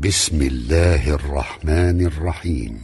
بسم الله الرحمن الرحيم.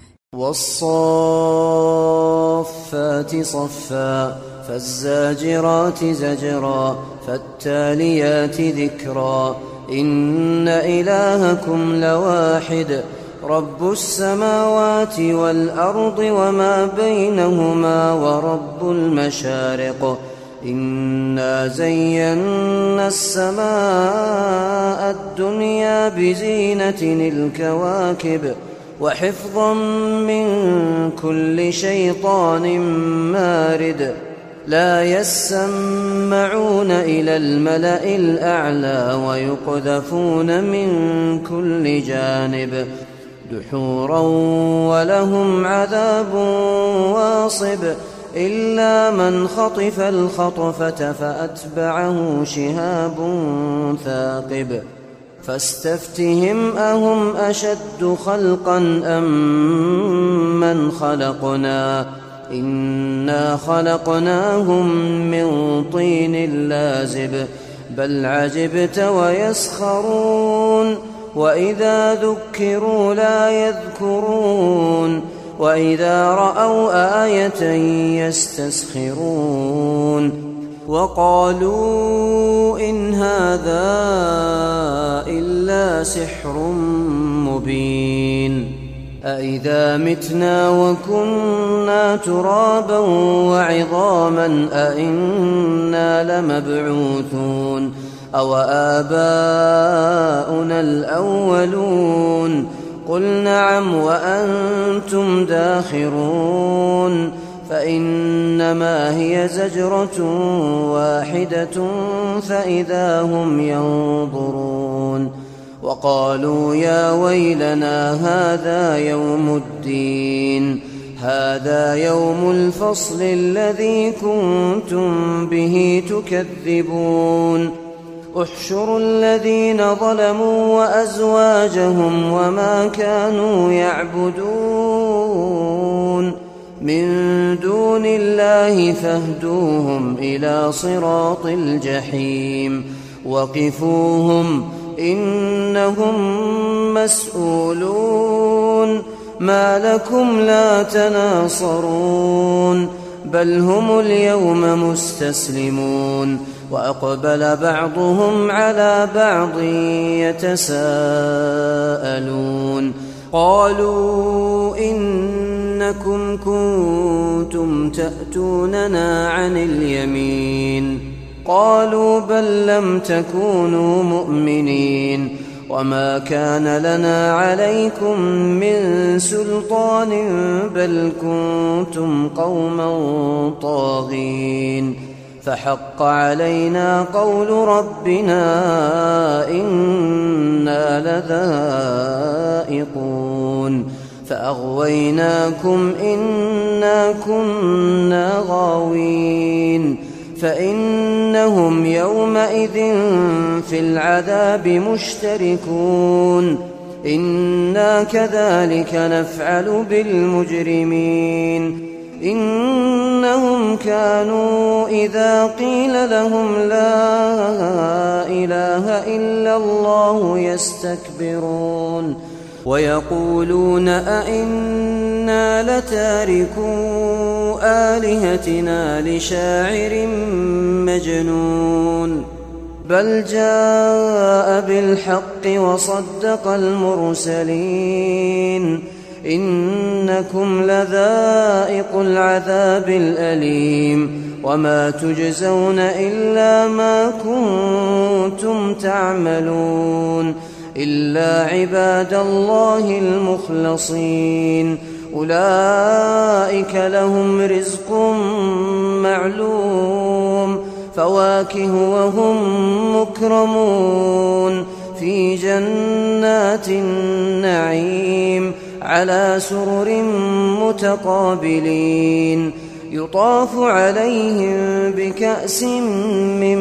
والصافات صفا فالزاجرات زجرا فالتاليات ذكرا إن إلهكم لواحد رب السماوات والأرض وما بينهما ورب المشارق إنا زينا السماء الدنيا بزينة الكواكب وحفظا من كل شيطان مارد لا يسمعون إلى الملأ الأعلى ويقذفون من كل جانب دحورا ولهم عذاب واصب إلا من خطف الخطفة فأتبعه شهاب ثاقب فاستفتهم أهم أشد خلقا أم من خلقنا إنا خلقناهم من طين لازب بل عجبت ويسخرون وإذا ذكروا لا يذكرون وإذا رأوا آية يستسخرون وقالوا إن هذا إلا سحر مبين أإذا متنا وكنا ترابا وعظاما أإنا لمبعوثون أو آباؤنا الأولون قل نعم وأنتم داخرون فإنما هي زجرة واحدة فإذا هم ينظرون وقالوا يا ويلنا هذا يوم الدين هذا يوم الفصل الذي كنتم به تكذبون احشروا الذين ظلموا وأزواجهم وما كانوا يعبدون من دون الله فاهدوهم إلى صراط الجحيم وقفوهم إنهم مسؤولون ما لكم لا تناصرون بل هم اليوم مستسلمون وأقبل بعضهم على بعض يتساءلون قالوا إنكم كنتم تأتوننا عن اليمين قالوا بل لم تكونوا مؤمنين وما كان لنا عليكم من سلطان بل كنتم قوما طاغين فحق علينا قول ربنا إنا لذائقون فأغويناكم إنا كنا غاوين فإنهم يومئذ في العذاب مشتركون إنا كذلك نفعل بالمجرمين إنهم كانوا إذا قيل لهم لا إله إلا الله يستكبرون ويقولون أئنا لتاركو آلهتنا لشاعر مجنون بل جاء بالحق وصدق المرسلين إنكم لذائق العذاب الأليم وما تجزون إلا ما كنتم تعملون إلا عباد الله المخلصين أولئك لهم رزق معلوم فواكه وهم مكرمون في جنات النعيم على سرر متقابلين يطاف عليهم بكأس من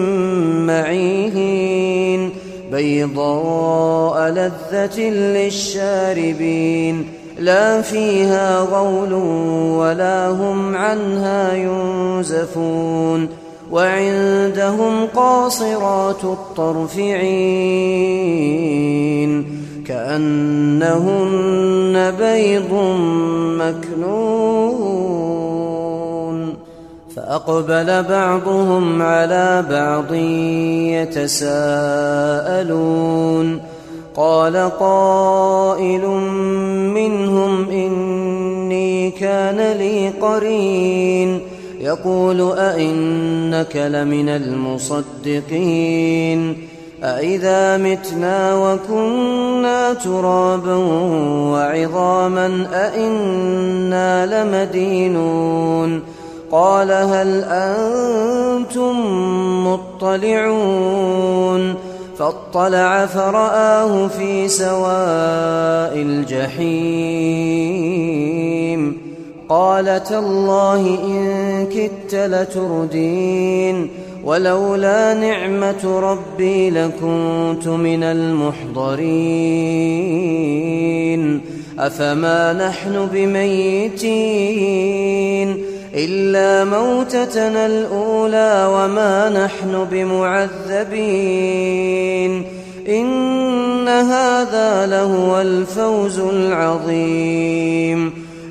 معين بيضاء لذة للشاربين لا فيها غول ولا هم عنها ينزفون وعندهم قاصرات الطرف عين كأن كأنهن بيض مكنون فأقبل بعضهم على بعض يتساءلون قال قائل منهم إني كان لي قرين يقول أئنك لمن المصدقين أإذا متنا وكنا ترابا وعظاما أئنا لمدينون قال هل أنتم مطلعون فاطلع فرآه في سواء الجحيم قال تالله إن كدت لتردين ولولا نعمة ربي لكنت من المحضرين أفما نحن بميتين إلا موتتنا الأولى وما نحن بمعذبين إن هذا لهو الفوز العظيم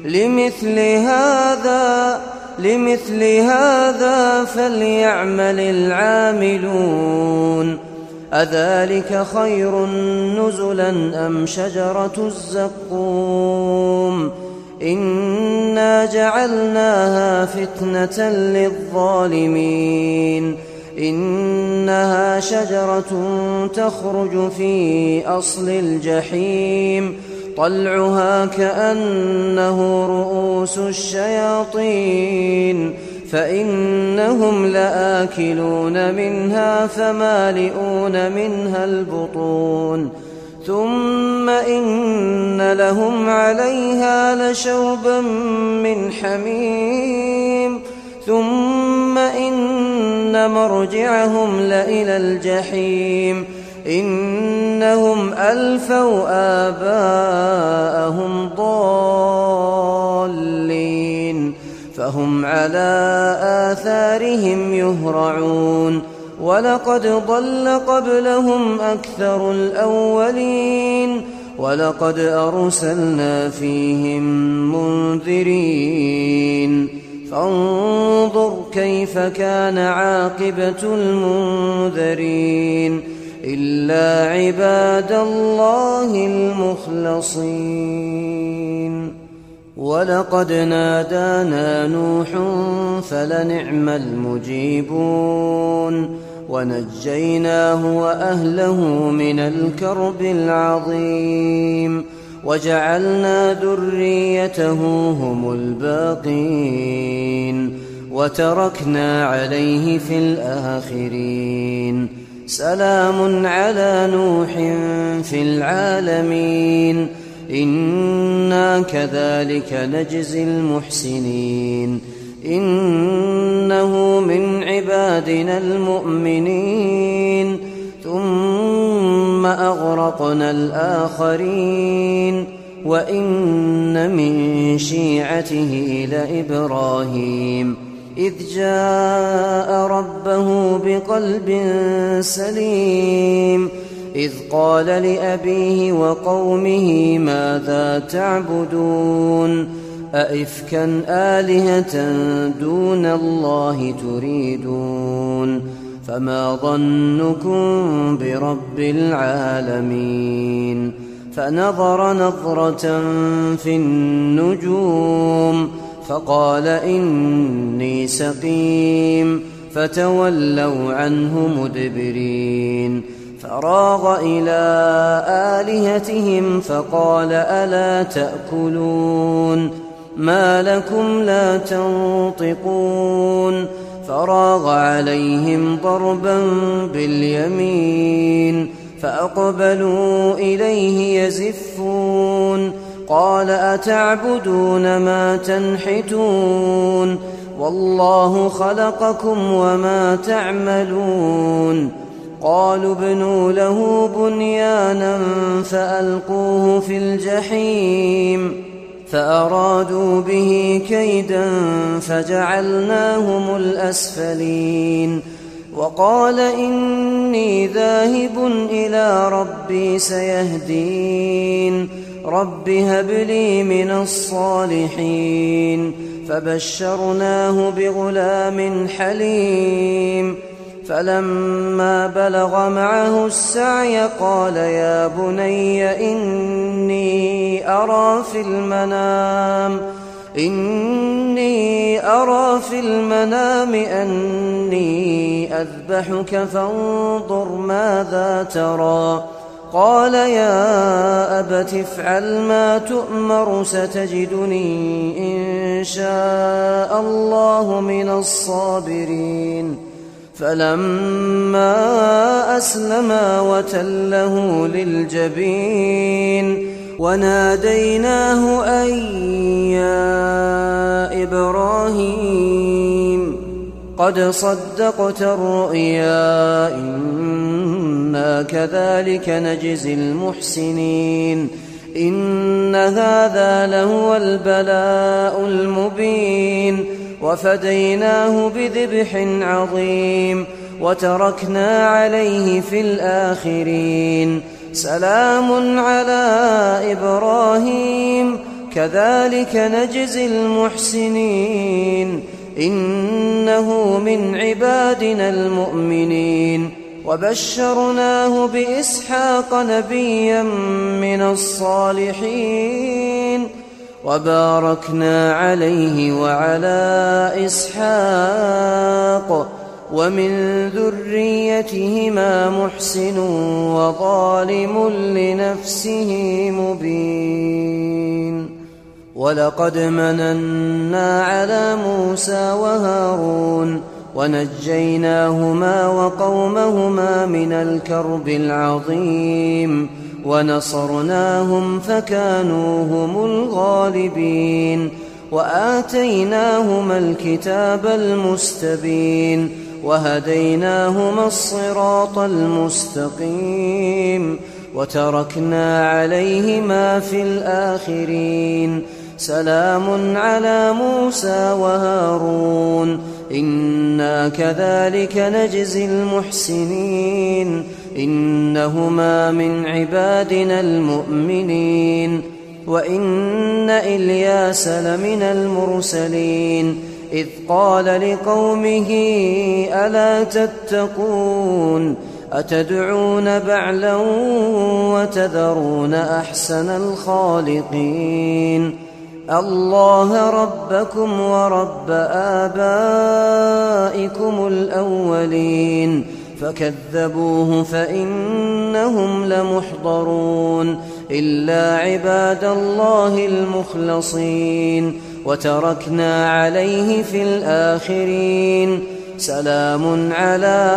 لمثل هذا فليعمل العاملون أذلك خير نزلا أم شجرة الزقوم إنا جعلناها فتنة للظالمين إنها شجرة تخرج في أصل الجحيم طلعها كأنه رؤوس الشياطين فإنهم لآكلون منها فمالئون منها البطون ثم إن لهم عليها لشوبا من حميم ثم إن مرجعهم لإلى الجحيم إنهم ألفوا آباءهم ضالين فهم على آثارهم يهرعون ولقد ضل قبلهم أكثر الأولين ولقد أرسلنا فيهم منذرين فانظر كيف كان عاقبة المنذرين إلا عباد الله المخلصين ولقد نادانا نوح فلنعم المجيبون ونجيناه وأهله من الكرب العظيم وجعلنا ذريته هم الباقين وتركنا عليه في الآخرين سلام على نوح في العالمين إنا كذلك نجزي المحسنين إنه من عبادنا المؤمنين ثم أغرقنا الآخرين وإن من شيعته لإبراهيم إذ جاء ربه بقلب سليم إذ قال لأبيه وقومه ماذا تعبدون أئفكا آلهة دون الله تريدون فما ظنكم برب العالمين فنظر نظرة في النجوم فقال إني سقيم فتولوا عنه مدبرين فراغ إلى آلهتهم فقال ألا تأكلون ما لكم لا تنطقون فراغ عليهم ضربا باليمين فأقبلوا إليه يزفون قال أتعبدون ما تنحتون والله خلقكم وما تعملون قالوا ابنوا له بنيانا فألقوه في الجحيم فأرادوا به كيدا فجعلناهم الأسفلين وقال إني ذاهب إلى ربي سيهدين رب هب لي من الصالحين فبشرناه بغلام حليم فلما بلغ معه السعي قال يا بني إني أرى في المنام أني أذبحك فانظر ماذا ترى قال يا أبت افعل ما تؤمر ستجدني إن شاء الله من الصابرين فلما أسلما وتله للجبين وناديناه أن يا إبراهيم قد صدقت الرؤيا إنا كذلك نجزي المحسنين إن هذا لهو البلاء المبين وفديناه بذبح عظيم وتركنا عليه في الآخرين سلام على إبراهيم كذلك نجزي المحسنين إنه من عبادنا المؤمنين وبشرناه بإسحاق نبيا من الصالحين وباركنا عليه وعلى إسحاق ومن ذريتهما محسن وظالم لنفسه مبين ولقد مننا على موسى وهارون ونجيناهما وقومهما من الكرب العظيم ونصرناهم فكانوا هم الغالبين وآتيناهما الكتاب المستبين وهديناهما الصراط المستقيم وتركنا عليهما في الآخرين سلام على موسى وهارون إنا كذلك نجزي المحسنين إنهما من عبادنا المؤمنين وإن إلياس لمن المرسلين إذ قال لقومه ألا تتقون أتدعون بعلا وتذرون أحسن الخالقين الله ربكم ورب آبائكم الأولين فكذبوه فإنهم لمحضرون إلا عباد الله المخلصين وتركنا عليه في الآخرين سلام على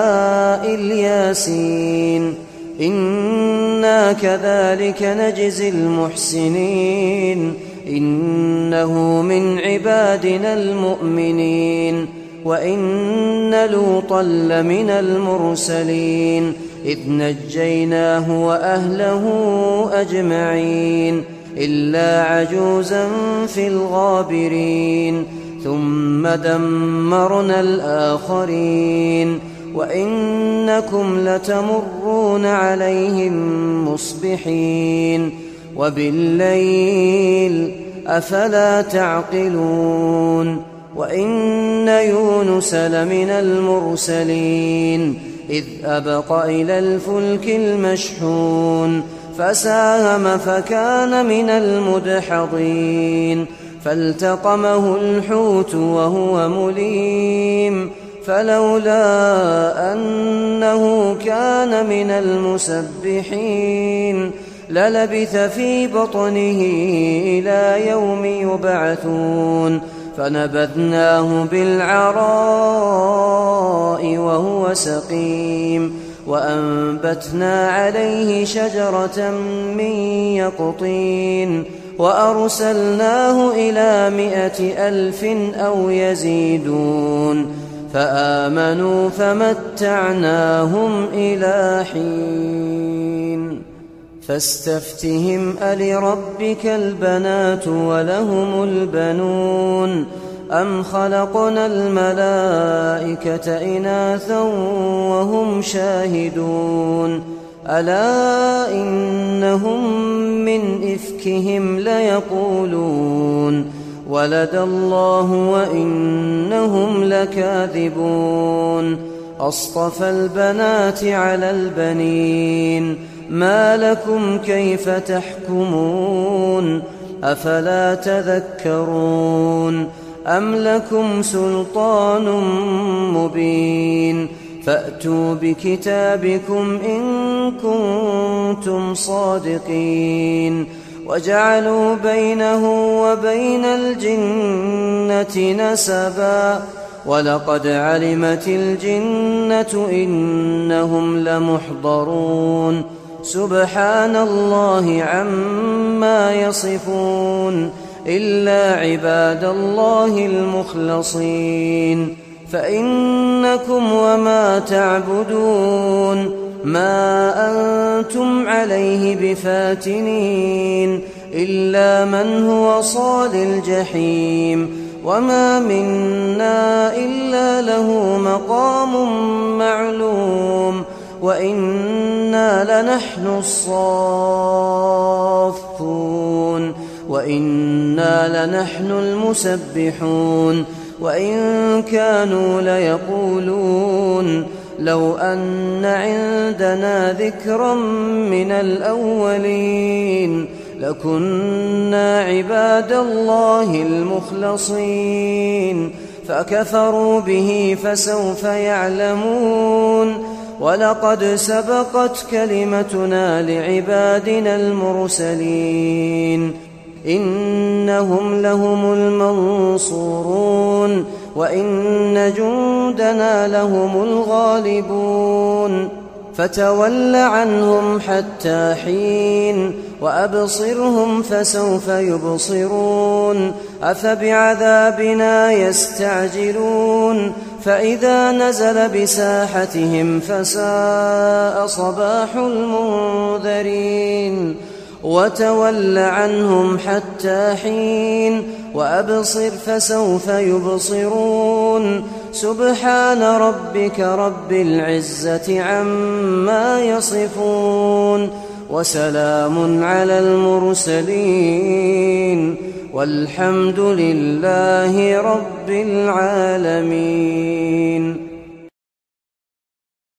الياسين إنا كذلك نجزي المحسنين إنه من عبادنا المؤمنين وإن لوطا لمن المرسلين إذ نجيناه وأهله أجمعين إلا عجوزا في الغابرين ثم دمرنا الآخرين وإنكم لتمرون عليهم مصبحين وبالليل أفلا تعقلون وإن يونس لمن المرسلين إذ أبق إلى الفلك المشحون فساهم فكان من المدحضين فالتقمه الحوت وهو مليم فلولا أنه كان من المسبحين للبث في بطنه إلى يوم يبعثون فنبذناه بالعراء وهو سقيم وأنبتنا عليه شجرة من يقطين وأرسلناه إلى 100,000 أو يزيدون فآمنوا فمتعناهم إلى حين فاستفتهم ألربك البنات ولهم البنون أم خلقنا الملائكة إناثا وهم شاهدون ألا إنهم من إفكهم ليقولون ولد الله وإنهم لكاذبون أصطفى البنات على البنين ما لكم كيف تحكمون أفلا تذكرون أم لكم سلطان مبين فأتوا بكتابكم إن كنتم صادقين وجعلوا بينه وبين الجنة نسبا ولقد علمت الجنة إنهم لمحضرون سبحان الله عما يصفون إلا عباد الله المخلصين فإنكم وما تعبدون ما أنتم عليه بفاتنين إلا من هو صال الجحيم وما منا إلا له مقام معلوم وإنا لنحن الصافون وإنا لنحن المسبحون وإن كانوا ليقولون لو أن عندنا ذكرا من الأولين لكنا عباد الله المخلصين فكفروا به فسوف يعلمون ولقد سبقت كلمتنا لعبادنا المرسلين إنهم لهم المنصورون وإن جندنا لهم الغالبون فتول عنهم حتى حين وأبصرهم فسوف يبصرون أفبعذابنا يستعجلون فإذا نزل بساحتهم فساء صباح المنذرين وتول عنهم حتى حين وأبصر فسوف يبصرون سبحان ربك رب العزة عما يصفون وسلام على المرسلين والحمد لله رب العالمين.